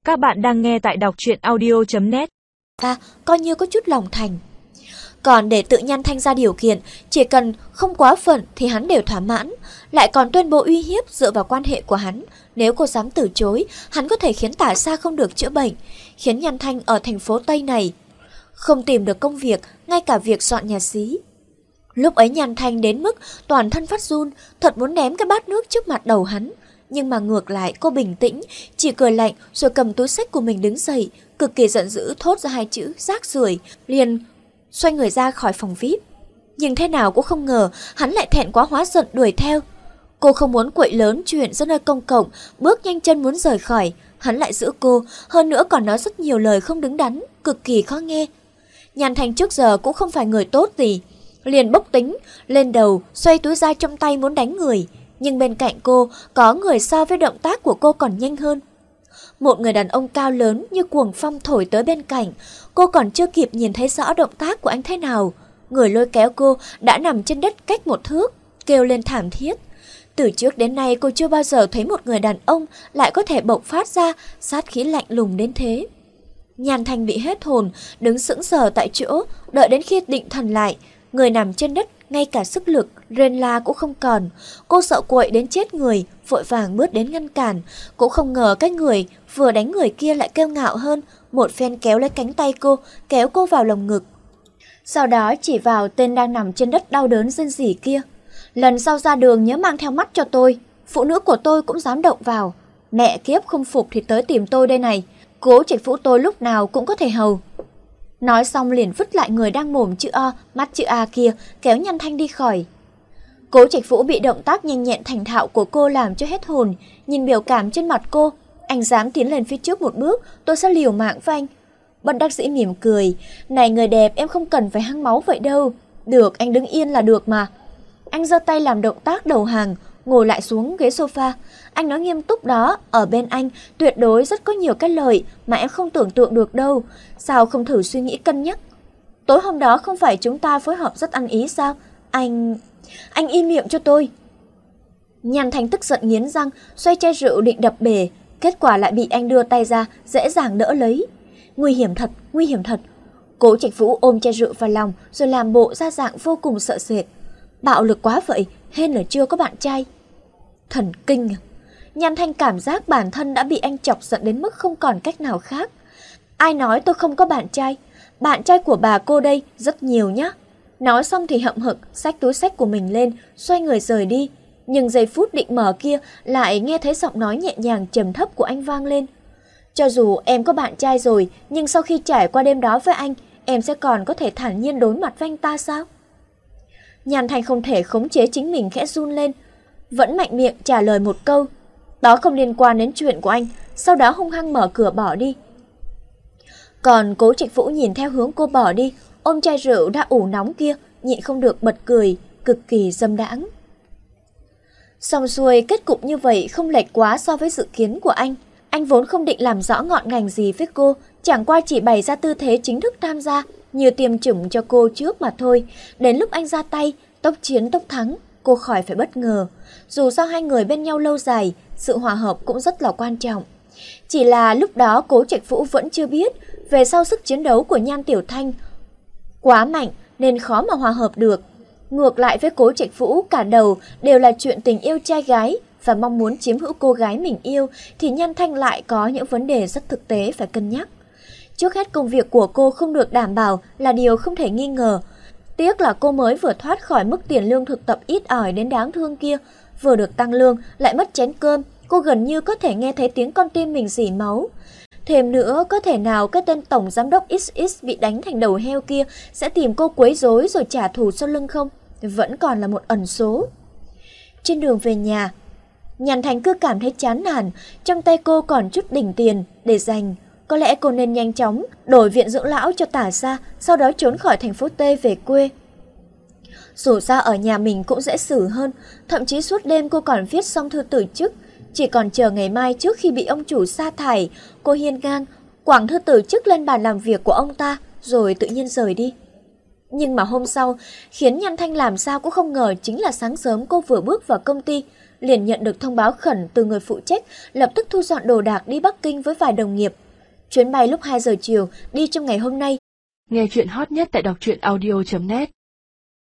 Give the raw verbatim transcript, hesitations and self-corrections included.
Các bạn đang nghe tại đọc truyện audio chấm net. À, coi như có chút lòng thành. Còn để tự Nhan Thanh ra điều kiện, chỉ cần không quá phận thì hắn đều thỏa mãn. Lại còn tuyên bố uy hiếp dựa vào quan hệ của hắn, nếu cô dám từ chối, hắn có thể khiến Tả Sa không được chữa bệnh, khiến Nhan Thanh ở thành phố Tây này không tìm được công việc, ngay cả việc dọn nhà xí. Lúc ấy Nhan Thanh đến mức toàn thân phát run, thật muốn ném cái bát nước trước mặt đầu hắn. Nhưng mà ngược lại cô bình tĩnh, chỉ cười lạnh rồi cầm túi xách của mình đứng dậy, cực kỳ giận dữ thốt ra hai chữ rác rưởi, liền xoay người ra khỏi phòng vi ai pi. Nhưng thế nào cũng không ngờ hắn lại thẹn quá hóa giận đuổi theo. Cô không muốn quậy lớn chuyện ra nơi công cộng, bước nhanh chân muốn rời khỏi, hắn lại giữ cô, hơn nữa còn nói rất nhiều lời không đứng đắn, cực kỳ khó nghe. Nhan Thanh trước giờ cũng không phải người tốt gì, liền bốc tính lên đầu, xoay túi ra trong tay muốn đánh người. Nhưng bên cạnh cô có người so với động tác của cô còn nhanh hơn. Một người đàn ông cao lớn như cuồng phong thổi tới bên cạnh. Cô còn chưa kịp nhìn thấy rõ động tác của anh thế nào, người lôi kéo cô đã nằm trên đất cách một thước, kêu lên thảm thiết. Từ trước đến nay cô chưa bao giờ thấy một người đàn ông lại có thể bộc phát ra sát khí lạnh lùng đến thế. Nhan Thanh bị hết hồn, đứng sững sờ tại chỗ, đợi đến khi định thần lại, người nằm trên đất, ngay cả sức lực rên la cũng không còn. Cô sợ quậy đến chết người, vội vàng bước đến ngăn cản. Cũng không ngờ cái người vừa đánh người kia lại kiêu ngạo hơn, một phen kéo lấy cánh tay cô, kéo cô vào lồng ngực. Sau đó chỉ vào tên đang nằm trên đất đau đớn rên rỉ kia. Lần sau ra đường nhớ mang theo mắt cho tôi, phụ nữ của tôi cũng dám động vào. Mẹ kiếp, không phục thì tới tìm tôi đây này, Cố Trạch Vũ tôi lúc nào cũng có thể hầu. Nói xong liền vứt lại người đang mồm chữ O, mắt chữ A kia, kéo Nhan Thanh đi khỏi. Cố Trạch Vũ bị động tác nhanh nhẹn thành thạo của cô làm cho hết hồn, nhìn biểu cảm trên mặt cô, anh dám tiến lên phía trước một bước, tôi sẽ liều mạng với anh. Bất đắc dĩ mỉm cười, này người đẹp, em không cần phải hăng máu vậy đâu. Được, anh đứng yên là được mà. Anh giơ tay làm động tác đầu hàng, ngồi lại xuống ghế sofa. Anh nói nghiêm túc đó, ở bên anh tuyệt đối rất có nhiều cái lợi mà em không tưởng tượng được đâu. Sao không thử suy nghĩ cân nhắc? Tối hôm đó không phải chúng ta phối hợp rất ăn ý sao? Anh... anh im miệng cho tôi. Nhan Thanh tức giận nghiến răng, xoay chai rượu định đập bể. Kết quả lại bị anh đưa tay ra, dễ dàng đỡ lấy. Nguy hiểm thật, nguy hiểm thật. Cố Trạch Vũ ôm chai rượu vào lòng rồi làm bộ ra dạng vô cùng sợ sệt. Bạo lực quá vậy, hên là chưa có bạn trai. Thần kinh à. Nhan Thanh cảm giác bản thân đã bị anh chọc giận đến mức không còn cách nào khác. Ai nói tôi không có bạn trai? Bạn trai của bà cô đây rất nhiều nhá. Nói xong thì hậm hực xách túi xách của mình lên, xoay người rời đi. Nhưng giây phút định mở kia lại nghe thấy giọng nói nhẹ nhàng trầm thấp của anh vang lên. Cho dù em có bạn trai rồi, nhưng sau khi trải qua đêm đó với anh, em sẽ còn có thể thản nhiên đối mặt với anh ta sao? Nhan Thanh không thể khống chế chính mình, khẽ run lên, vẫn mạnh miệng trả lời một câu. Đó không liên quan đến chuyện của anh, sau đó hung hăng mở cửa bỏ đi. Còn Cố Trạch Vũ nhìn theo hướng cô bỏ đi, ôm chai rượu đã ủ nóng kia, nhịn không được bật cười, cực kỳ dâm đãng. Xong xuôi, kết cục như vậy không lệch quá so với dự kiến của anh. Anh vốn không định làm rõ ngọn ngành gì với cô, chẳng qua chỉ bày ra tư thế chính thức tham gia, như tiêm chủng cho cô trước mà thôi. Đến lúc anh ra tay, tốc chiến tốc thắng, cô khỏi phải bất ngờ. Dù sao hai người bên nhau lâu dài, sự hòa hợp cũng rất là quan trọng. Chỉ là lúc đó Cố Trạch Vũ vẫn chưa biết, về sau sức chiến đấu của Nhan Tiểu Thanh quá mạnh nên khó mà hòa hợp được. Ngược lại với Cố Trạch Vũ, cả đầu đều là chuyện tình yêu trai gái và mong muốn chiếm hữu cô gái mình yêu, thì Nhan Thanh lại có những vấn đề rất thực tế phải cân nhắc. Trước hết công việc của cô không được đảm bảo là điều không thể nghi ngờ. Tiếc là cô mới vừa thoát khỏi mức tiền lương thực tập ít ỏi đến đáng thương kia, vừa được tăng lương lại mất chén cơm, cô gần như có thể nghe thấy tiếng con tim mình rỉ máu. Thêm nữa, có thể nào cái tên tổng giám đốc ích ích bị đánh thành đầu heo kia sẽ tìm cô quấy rối rồi trả thù sau lưng không? Vẫn còn là một ẩn số. Trên đường về nhà, Nhan Thanh cứ cảm thấy chán nản, trong tay cô còn chút đỉnh tiền để dành. Có lẽ cô nên nhanh chóng đổi viện dưỡng lão cho Tả Sa, sau đó trốn khỏi thành phố T về quê. Dù sao ở nhà mình cũng dễ xử hơn, thậm chí suốt đêm cô còn viết xong thư từ chức. Chỉ còn chờ ngày mai trước khi bị ông chủ sa thải, cô hiên ngang quẳng thư từ chức lên bàn làm việc của ông ta, rồi tự nhiên rời đi. Nhưng mà hôm sau, khiến Nhan Thanh làm sao cũng không ngờ chính là sáng sớm cô vừa bước vào công ty, liền nhận được thông báo khẩn từ người phụ trách, lập tức thu dọn đồ đạc đi Bắc Kinh với vài đồng nghiệp. Chuyến bay lúc hai giờ chiều đi trong ngày hôm nay. Nghe chuyện hot nhất tại đọc truyện audio chấm net.